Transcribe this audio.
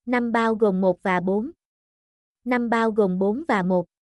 5 bao gồm 1 và 4. 5 bao gồm 4 và 1.